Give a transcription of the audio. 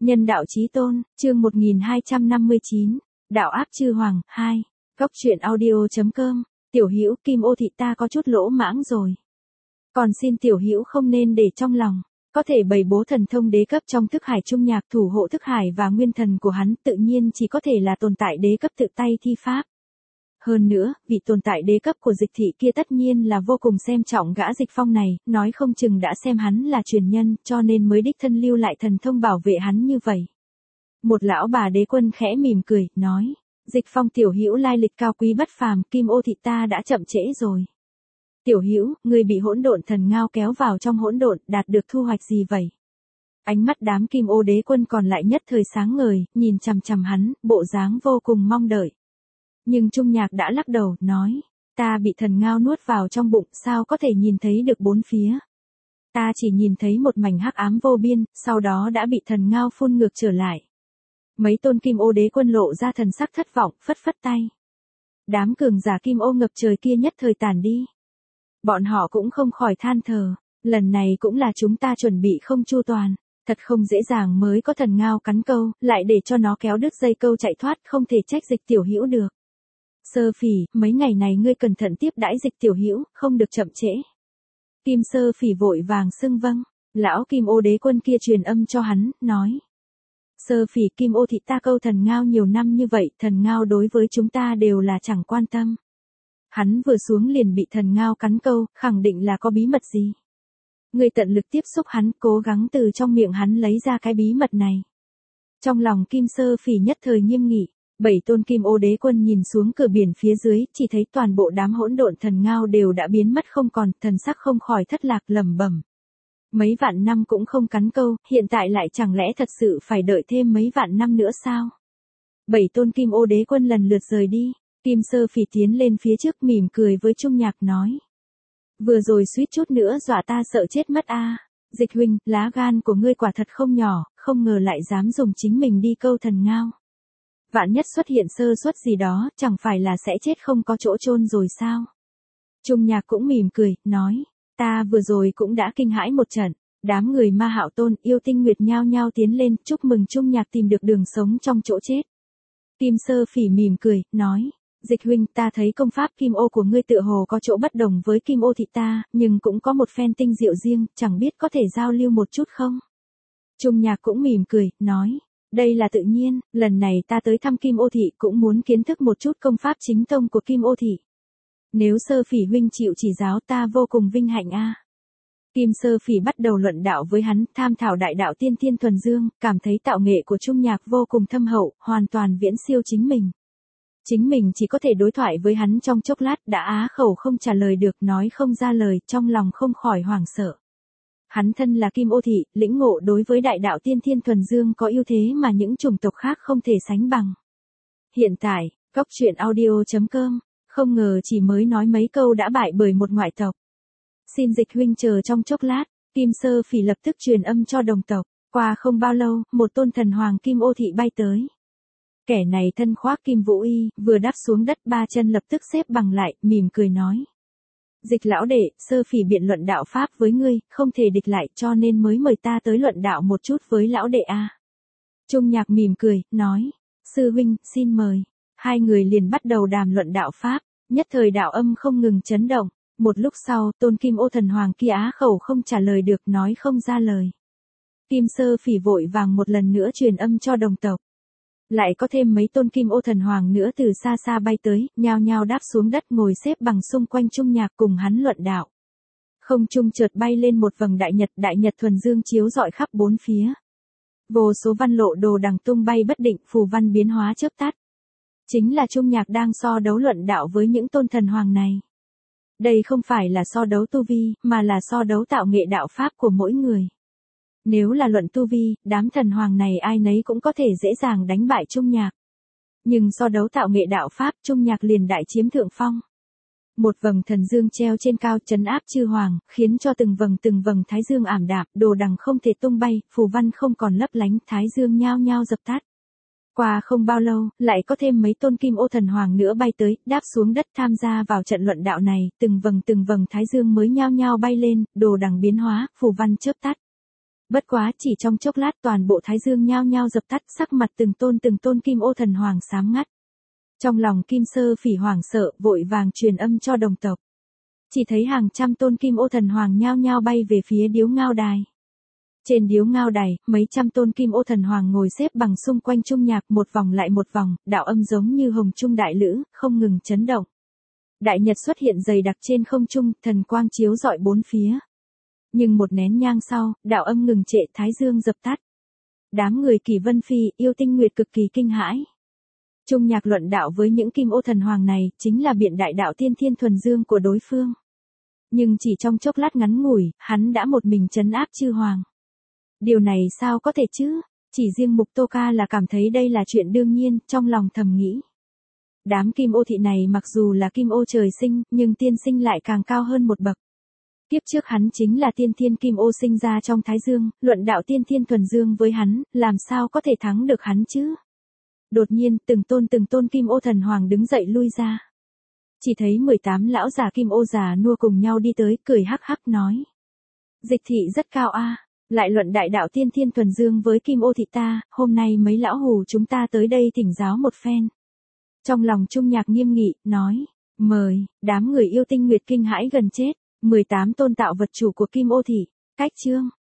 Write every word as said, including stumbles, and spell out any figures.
Nhân đạo chí tôn, chương một nghìn hai trăm năm mươi chín, đạo áp chư hoàng, hai. Góc truyện audio.com, tiểu hữu Kim Ô thị ta có chút lỗ mãng rồi. Còn xin tiểu hữu không nên để trong lòng, có thể bày bố thần thông đế cấp trong thức hải trung nhạc thủ hộ thức hải và nguyên thần của hắn tự nhiên chỉ có thể là tồn tại đế cấp tự tay thi pháp. Hơn nữa, vị tồn tại đế cấp của Dịch thị kia tất nhiên là vô cùng xem trọng gã Dịch Phong này, nói không chừng đã xem hắn là truyền nhân, cho nên mới đích thân lưu lại thần thông bảo vệ hắn như vậy. Một lão bà đế quân khẽ mỉm cười, nói, Dịch Phong tiểu hữu lai lịch cao quý bất phàm, Kim Ô thị ta đã chậm trễ rồi. Tiểu hữu, người bị hỗn độn thần ngao kéo vào trong hỗn độn, đạt được thu hoạch gì vậy? Ánh mắt đám Kim Ô đế quân còn lại nhất thời sáng ngời, nhìn chằm chằm hắn, bộ dáng vô cùng mong đợi. Nhưng Trung Nhạc đã lắc đầu, nói, ta bị thần ngao nuốt vào trong bụng, sao có thể nhìn thấy được bốn phía. Ta chỉ nhìn thấy một mảnh hắc ám vô biên, sau đó đã bị thần ngao phun ngược trở lại. Mấy tôn Kim Ô đế quân lộ ra thần sắc thất vọng, phất phất tay. Đám cường giả Kim Ô ngập trời kia nhất thời tàn đi. Bọn họ cũng không khỏi than thở, lần này cũng là chúng ta chuẩn bị không chu toàn. Thật không dễ dàng mới có thần ngao cắn câu, lại để cho nó kéo đứt dây câu chạy thoát, không thể trách Dịch tiểu hữu được. Sơ Phỉ, mấy ngày này ngươi cẩn thận tiếp đãi Dịch tiểu hữu, không được chậm trễ. Kim Sơ Phỉ vội vàng xưng vâng, lão Kim Ô đế quân kia truyền âm cho hắn, nói. Sơ Phỉ, Kim Ô thị ta câu thần ngao nhiều năm như vậy, thần ngao đối với chúng ta đều là chẳng quan tâm. Hắn vừa xuống liền bị thần ngao cắn câu, khẳng định là có bí mật gì. Ngươi tận lực tiếp xúc hắn, cố gắng từ trong miệng hắn lấy ra cái bí mật này. Trong lòng Kim Sơ Phỉ nhất thời nghiêm nghị. Bảy tôn Kim Ô đế quân nhìn xuống cửa biển phía dưới, chỉ thấy toàn bộ đám hỗn độn thần ngao đều đã biến mất không còn, thần sắc không khỏi thất lạc lẩm bẩm. Mấy vạn năm cũng không cắn câu, hiện tại lại chẳng lẽ thật sự phải đợi thêm mấy vạn năm nữa sao? Bảy tôn Kim Ô đế quân lần lượt rời đi, Kim Sơ Phỉ tiến lên phía trước mỉm cười với Trung Nhạc nói. Vừa rồi suýt chút nữa dọa ta sợ chết mất a. À. Dịch huynh, lá gan của ngươi quả thật không nhỏ, không ngờ lại dám dùng chính mình đi câu thần ngao. Vạn nhất xuất hiện sơ suất gì đó, chẳng phải là sẽ chết không có chỗ chôn rồi sao? Trung Nhạc cũng mỉm cười, nói, ta vừa rồi cũng đã kinh hãi một trận, đám người Ma Hạo Tôn, Yêu Tinh Nguyệt nhao nhao tiến lên, chúc mừng Trung Nhạc tìm được đường sống trong chỗ chết. Kim Sơ Phỉ mỉm cười, nói, Dịch huynh, ta thấy công pháp Kim Ô của ngươi tựa hồ có chỗ bất đồng với Kim Ô thị ta, nhưng cũng có một phen tinh diệu riêng, chẳng biết có thể giao lưu một chút không? Trung Nhạc cũng mỉm cười, nói. Đây là tự nhiên, lần này ta tới thăm Kim Ô thị cũng muốn kiến thức một chút công pháp chính tông của Kim Ô thị. Nếu Sơ Phỉ huynh chịu chỉ giáo ta vô cùng vinh hạnh a. À. Kim Sơ Phỉ bắt đầu luận đạo với hắn, tham thảo đại đạo tiên thiên thuần dương, cảm thấy tạo nghệ của Trung Nhạc vô cùng thâm hậu, hoàn toàn viễn siêu chính mình. Chính mình chỉ có thể đối thoại với hắn trong chốc lát đã á khẩu không trả lời được, nói không ra lời, trong lòng không khỏi hoảng sợ. Hắn thân là Kim Ô thị, lĩnh ngộ đối với đại đạo tiên thiên thuần dương có ưu thế mà những chủng tộc khác không thể sánh bằng. Hiện tại, góc truyện audio.com, không ngờ chỉ mới nói mấy câu đã bại bởi một ngoại tộc. Xin Dịch huynh chờ trong chốc lát, Kim Sơ Phỉ lập tức truyền âm cho đồng tộc. Qua không bao lâu, một tôn thần hoàng Kim Ô thị bay tới. Kẻ này thân khoác kim vũ y, vừa đáp xuống đất ba chân lập tức xếp bằng lại, mỉm cười nói. Dịch lão đệ, Sơ Phỉ biện luận đạo pháp với ngươi, không thể địch lại cho nên mới mời ta tới luận đạo một chút với lão đệ a. À. Trung Nhạc mỉm cười, nói, sư huynh, xin mời. Hai người liền bắt đầu đàm luận đạo pháp, nhất thời đạo âm không ngừng chấn động. Một lúc sau, tôn Kim Ô thần hoàng kia á khẩu không trả lời được, nói không ra lời. Kim Sơ Phỉ vội vàng một lần nữa truyền âm cho đồng tộc. Lại có thêm mấy tôn Kim Ô thần hoàng nữa từ xa xa bay tới, nhao nhao đáp xuống đất ngồi xếp bằng xung quanh Trung Nhạc cùng hắn luận đạo. Không trung chợt bay lên một vầng đại nhật, đại nhật thuần dương chiếu rọi khắp bốn phía. Vô số văn lộ đồ đằng tung bay bất định, phù văn biến hóa chớp tắt. Chính là Trung Nhạc đang so đấu luận đạo với những tôn thần hoàng này. Đây không phải là so đấu tu vi, mà là so đấu tạo nghệ đạo pháp của mỗi người. Nếu là luận tu vi, đám thần hoàng này ai nấy cũng có thể dễ dàng đánh bại Trung Nhạc. Nhưng so đấu tạo nghệ đạo pháp, Trung Nhạc liền đại chiếm thượng phong. Một vầng thần dương treo trên cao trấn áp chư hoàng, khiến cho từng vầng từng vầng thái dương ảm đạm, đồ đằng không thể tung bay, phù văn không còn lấp lánh, thái dương nhao nhao dập tắt. Qua không bao lâu, lại có thêm mấy tôn Kim Ô thần hoàng nữa bay tới, đáp xuống đất tham gia vào trận luận đạo này, từng vầng từng vầng thái dương mới nhao nhao bay lên, đồ đằng biến hóa, phù văn chớp tắt. Bất quá chỉ trong chốc lát toàn bộ thái dương nhao nhao dập tắt, sắc mặt từng tôn từng tôn kim ô thần hoàng xám ngắt. Trong lòng Kim Sơ Phỉ hoảng sợ, vội vàng truyền âm cho đồng tộc. Chỉ thấy hàng trăm tôn kim ô thần hoàng nhao nhao bay về phía điếu ngao đài. Trên điếu ngao đài, mấy trăm tôn kim ô thần hoàng ngồi xếp bằng xung quanh trung nhạc, một vòng lại một vòng, đạo âm giống như hồng trung đại lữ, không ngừng chấn động. Đại nhật xuất hiện dày đặc trên không trung, thần quang chiếu rọi bốn phía. Nhưng một nén nhang sau, đạo âm ngừng trệ, thái dương dập tắt. Đám người Kỳ Vân Phi, Yêu Tinh Nguyệt cực kỳ kinh hãi. Trung nhạc luận đạo với những kim ô thần hoàng này, chính là biện đại đạo tiên thiên thuần dương của đối phương. Nhưng chỉ trong chốc lát ngắn ngủi, hắn đã một mình trấn áp chư hoàng. Điều này sao có thể chứ? Chỉ riêng Mục Tô Ca là cảm thấy đây là chuyện đương nhiên, trong lòng thầm nghĩ. Đám kim ô thị này mặc dù là kim ô trời sinh, nhưng tiên sinh lại càng cao hơn một bậc. Kiếp trước hắn chính là tiên thiên kim ô sinh ra trong thái dương, luận đạo tiên thiên thuần dương với hắn, làm sao có thể thắng được hắn chứ? Đột nhiên, từng tôn từng tôn kim ô thần hoàng đứng dậy lui ra. Chỉ thấy mười tám lão già kim ô già nua cùng nhau đi tới, cười hắc hắc nói. Dịch thị rất cao a, lại luận đại đạo tiên thiên thuần dương với kim ô thị ta, hôm nay mấy lão hù chúng ta tới đây thỉnh giáo một phen. Trong lòng Trung Nhạc nghiêm nghị, nói, mời, đám người Yêu Tinh Nguyệt kinh hãi gần chết, mười tám tôn tạo vật chủ của kim ô thị, cách chương.